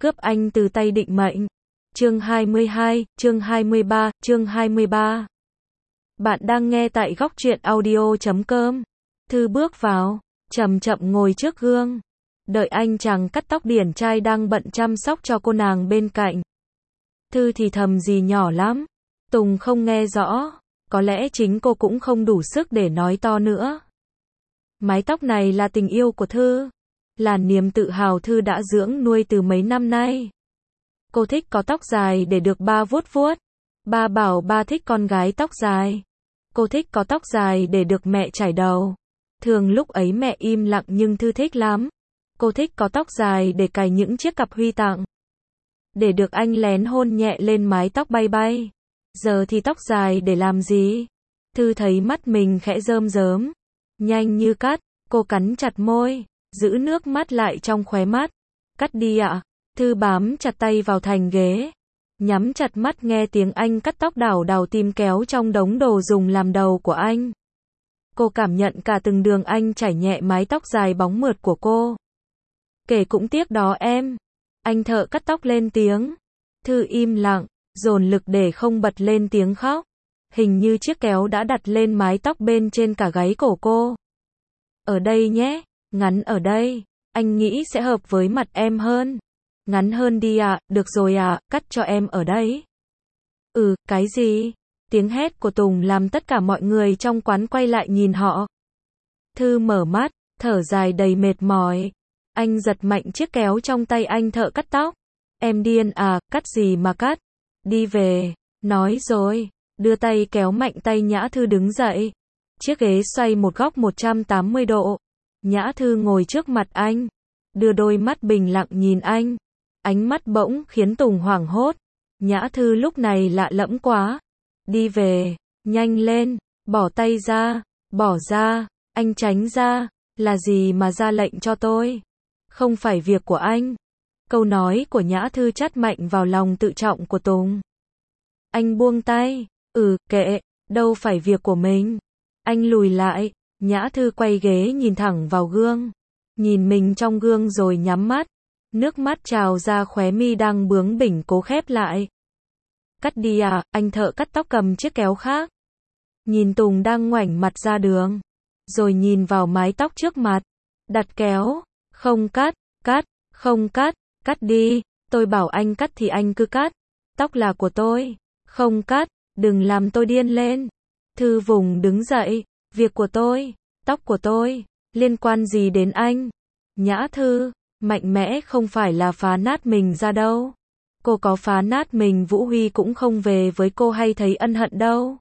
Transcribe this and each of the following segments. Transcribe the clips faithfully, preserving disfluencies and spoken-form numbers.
Cướp anh từ tay định mệnh. Chương hai mươi hai, chương hai mươi ba, chương hai mươi ba. Bạn đang nghe tại góc truyện audio chấm com. Thư bước vào, chậm chậm ngồi trước gương. Đợi anh chàng cắt tóc điển trai đang bận chăm sóc cho cô nàng bên cạnh. Thư thì thầm gì nhỏ lắm. Tùng không nghe rõ. Có lẽ chính cô cũng không đủ sức để nói to nữa. Mái tóc này là tình yêu của Thư. Là niềm tự hào Thư đã dưỡng nuôi từ mấy năm nay. Cô thích có tóc dài để được ba vuốt vuốt. Ba bảo ba thích con gái tóc dài. Cô thích có tóc dài để được mẹ chải đầu. Thường lúc ấy mẹ im lặng nhưng Thư thích lắm. Cô thích có tóc dài để cài những chiếc cặp huy tặng. Để được anh lén hôn nhẹ lên mái tóc bay bay. Giờ thì tóc dài để làm gì? Thư thấy mắt mình khẽ rơm rớm. Nhanh như cắt, cô cắn chặt môi, giữ nước mắt lại trong khóe mắt. Cắt đi ạ. Thư bám chặt tay vào thành ghế. Nhắm chặt mắt nghe tiếng anh cắt tóc đảo đảo tìm kéo trong đống đồ dùng làm đầu của anh. Cô cảm nhận cả từng đường anh chải nhẹ mái tóc dài bóng mượt của cô. Kể cũng tiếc đó em. Anh thợ cắt tóc lên tiếng. Thư im lặng, dồn lực để không bật lên tiếng khóc. Hình như chiếc kéo đã đặt lên mái tóc bên trên cả gáy cổ cô. Ở đây nhé, ngắn ở đây. Anh nghĩ sẽ hợp với mặt em hơn. Ngắn hơn đi ạ, à, được rồi ạ, à, cắt cho em ở đấy. Ừ, cái gì? Tiếng hét của Tùng làm tất cả mọi người trong quán quay lại nhìn họ. Thư mở mắt, thở dài đầy mệt mỏi. Anh giật mạnh chiếc kéo trong tay anh thợ cắt tóc. Em điên à, cắt gì mà cắt? Đi về, nói rồi, đưa tay kéo mạnh tay Nhã Thư đứng dậy. Chiếc ghế xoay một góc một trăm tám mươi độ. Nhã Thư ngồi trước mặt anh, đưa đôi mắt bình lặng nhìn anh. Ánh mắt bỗng khiến Tùng hoảng hốt. Nhã Thư lúc này lạ lẫm quá. Đi về, nhanh lên, bỏ tay ra, bỏ ra, anh tránh ra, là gì mà ra lệnh cho tôi? Không phải việc của anh. Câu nói của Nhã Thư chát mạnh vào lòng tự trọng của Tùng. Anh buông tay, ừ, kệ, đâu phải việc của mình. Anh lùi lại, Nhã Thư quay ghế nhìn thẳng vào gương. Nhìn mình trong gương rồi nhắm mắt. Nước mắt trào ra khóe mi đang bướng bỉnh cố khép lại. Cắt đi à, anh thợ cắt tóc cầm chiếc kéo khác. Nhìn Tùng đang ngoảnh mặt ra đường. Rồi nhìn vào mái tóc trước mặt. Đặt kéo. Không cắt, cắt, không cắt, cắt đi. Tôi bảo anh cắt thì anh cứ cắt. Tóc là của tôi. Không cắt, đừng làm tôi điên lên. Thư vùng đứng dậy. Việc của tôi, tóc của tôi, liên quan gì đến anh? Nhã Thư, mạnh mẽ không phải là phá nát mình ra đâu. Cô có phá nát mình Vũ Huy cũng không về với cô hay thấy ân hận đâu.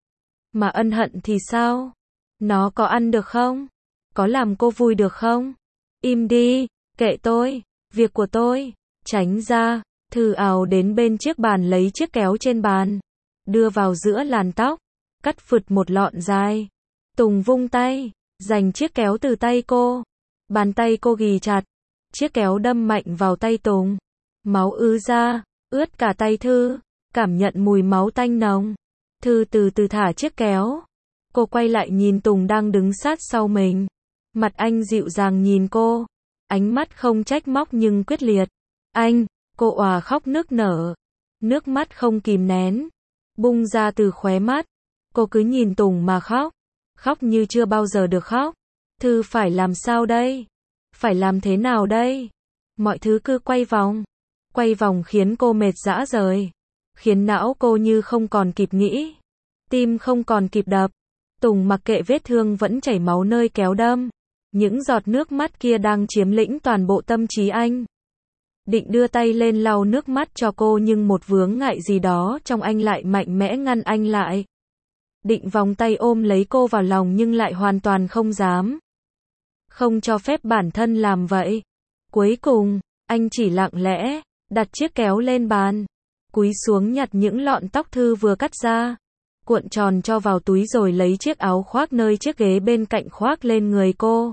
Mà ân hận thì sao? Nó có ăn được không? Có làm cô vui được không? Im đi, kệ tôi, việc của tôi. Tránh ra. Thư ào đến bên chiếc bàn lấy chiếc kéo trên bàn. Đưa vào giữa làn tóc. Cắt phượt một lọn dài. Tùng vung tay, giành chiếc kéo từ tay cô. Bàn tay cô ghì chặt. Chiếc kéo đâm mạnh vào tay Tùng. Máu ứ ra, ướt cả tay Thư. Cảm nhận mùi máu tanh nồng. Thư từ từ thả chiếc kéo. Cô quay lại nhìn Tùng đang đứng sát sau mình. Mặt anh dịu dàng nhìn cô. Ánh mắt không trách móc nhưng quyết liệt. Anh, cô òa khóc nức nở. Nước mắt không kìm nén. Bung ra từ khóe mắt. Cô cứ nhìn Tùng mà khóc. Khóc như chưa bao giờ được khóc. Thư phải làm sao đây? Phải làm thế nào đây? Mọi thứ cứ quay vòng. Quay vòng khiến cô mệt rã rời. Khiến não cô như không còn kịp nghĩ. Tim không còn kịp đập. Tùng mặc kệ vết thương vẫn chảy máu nơi kéo đâm. Những giọt nước mắt kia đang chiếm lĩnh toàn bộ tâm trí anh. Định đưa tay lên lau nước mắt cho cô nhưng một vướng ngại gì đó trong anh lại mạnh mẽ ngăn anh lại. Định vòng tay ôm lấy cô vào lòng nhưng lại hoàn toàn không dám. Không cho phép bản thân làm vậy. Cuối cùng, anh chỉ lặng lẽ, đặt chiếc kéo lên bàn. Cúi xuống nhặt những lọn tóc Thư vừa cắt ra. Cuộn tròn cho vào túi rồi lấy chiếc áo khoác nơi chiếc ghế bên cạnh khoác lên người cô.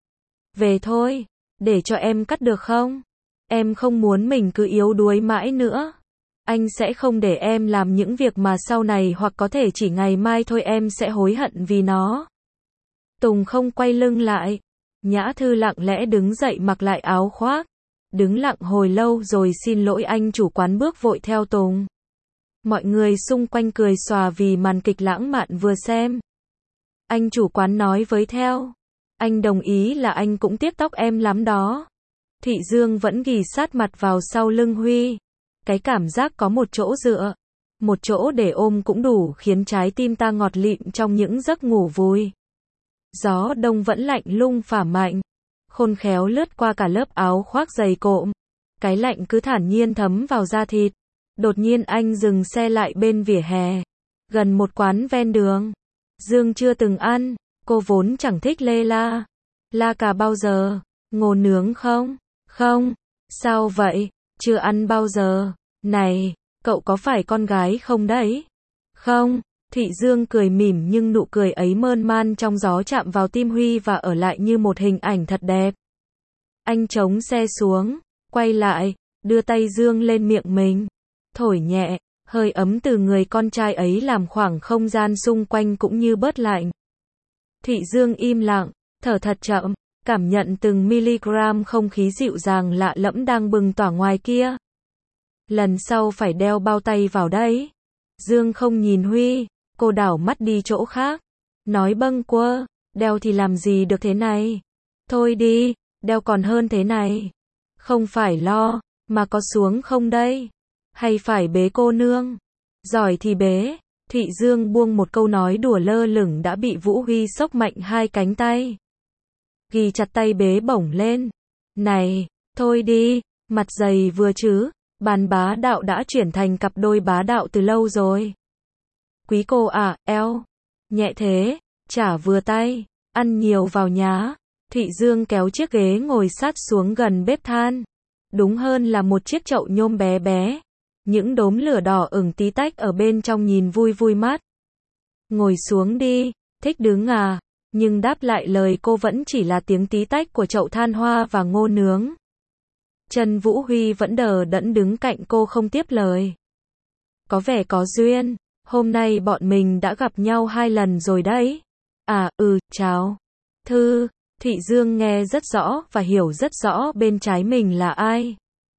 Về thôi, để cho em cắt được không? Em không muốn mình cứ yếu đuối mãi nữa. Anh sẽ không để em làm những việc mà sau này hoặc có thể chỉ ngày mai thôi em sẽ hối hận vì nó. Tùng không quay lưng lại. Nhã Thư lặng lẽ đứng dậy mặc lại áo khoác. đứng lặng hồi lâu rồi xin lỗi anh chủ quán bước vội theo tùng. Mọi người xung quanh cười xòa vì màn kịch lãng mạn vừa xem. Anh chủ quán nói với theo. Anh đồng ý là anh cũng tiếc tóc em lắm đó. Thị Dương vẫn ghì sát mặt vào sau lưng Huy. Cái cảm giác có một chỗ dựa, một chỗ để ôm cũng đủ khiến trái tim ta ngọt lịm trong những giấc ngủ vui. Gió đông vẫn lạnh lung phả mạnh, khôn khéo lướt qua cả lớp áo khoác dày cộm. Cái lạnh cứ thản nhiên thấm vào da thịt. Đột nhiên anh dừng xe lại bên vỉa hè, gần một quán ven đường. Dương chưa từng ăn, cô vốn chẳng thích lê la. La cà bao giờ? Ngô nướng không? Không. Sao vậy? Chưa ăn bao giờ. Này, cậu có phải con gái không đấy? Không. Thị Dương cười mỉm nhưng nụ cười ấy mơn man trong gió chạm vào tim Huy và ở lại như một hình ảnh thật đẹp. Anh chống xe xuống, quay lại, đưa tay Dương lên miệng mình, thổi nhẹ, hơi ấm từ người con trai ấy làm khoảng không gian xung quanh cũng như bớt lạnh. Thị Dương im lặng, thở thật chậm, cảm nhận từng miligram không khí dịu dàng lạ lẫm đang bừng tỏa ngoài kia. Lần sau phải đeo bao tay vào đấy. Dương không nhìn Huy, cô đảo mắt đi chỗ khác. Nói bâng quơ, đeo thì làm gì được thế này. Thôi đi, đeo còn hơn thế này. Không phải lo, mà có xuống không đây? Hay phải bế cô nương? Giỏi thì bế. Thị Dương buông một câu nói đùa lơ lửng đã bị Vũ Huy xốc mạnh hai cánh tay. Ghi chặt tay bế bổng lên. Này, thôi đi, mặt dày vừa chứ. Bàn bá đạo đã chuyển thành cặp đôi bá đạo từ lâu rồi. Quý cô à, eo. Nhẹ thế, chả vừa tay. Ăn nhiều vào nhá. Thị Dương kéo chiếc ghế ngồi sát xuống gần bếp than. Đúng hơn là một chiếc chậu nhôm bé bé. Những đốm lửa đỏ ửng tí tách ở bên trong nhìn vui vui mắt. Ngồi xuống đi, thích đứng à? Nhưng đáp lại lời cô vẫn chỉ là tiếng tí tách của chậu than hoa và ngô nướng. Trần Vũ Huy vẫn đờ đẫn đứng cạnh cô không tiếp lời. Có vẻ có duyên, hôm nay bọn mình đã gặp nhau hai lần rồi đấy. À, ừ, chào. Thư, Thị Dương nghe rất rõ và hiểu rất rõ bên trái mình là ai.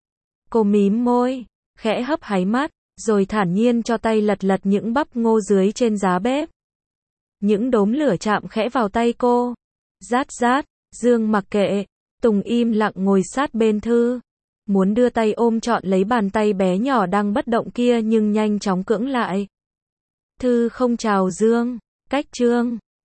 Cô mím môi, khẽ hấp háy mắt, rồi thản nhiên cho tay lật lật những bắp ngô dưới trên giá bếp. Những đốm lửa chạm khẽ vào tay cô. Rát rát, Dương mặc kệ, Tùng im lặng ngồi sát bên Thư. Muốn đưa tay ôm trọn lấy bàn tay bé nhỏ đang bất động kia nhưng nhanh chóng cưỡng lại. Thư không chào Dương, cách Trương.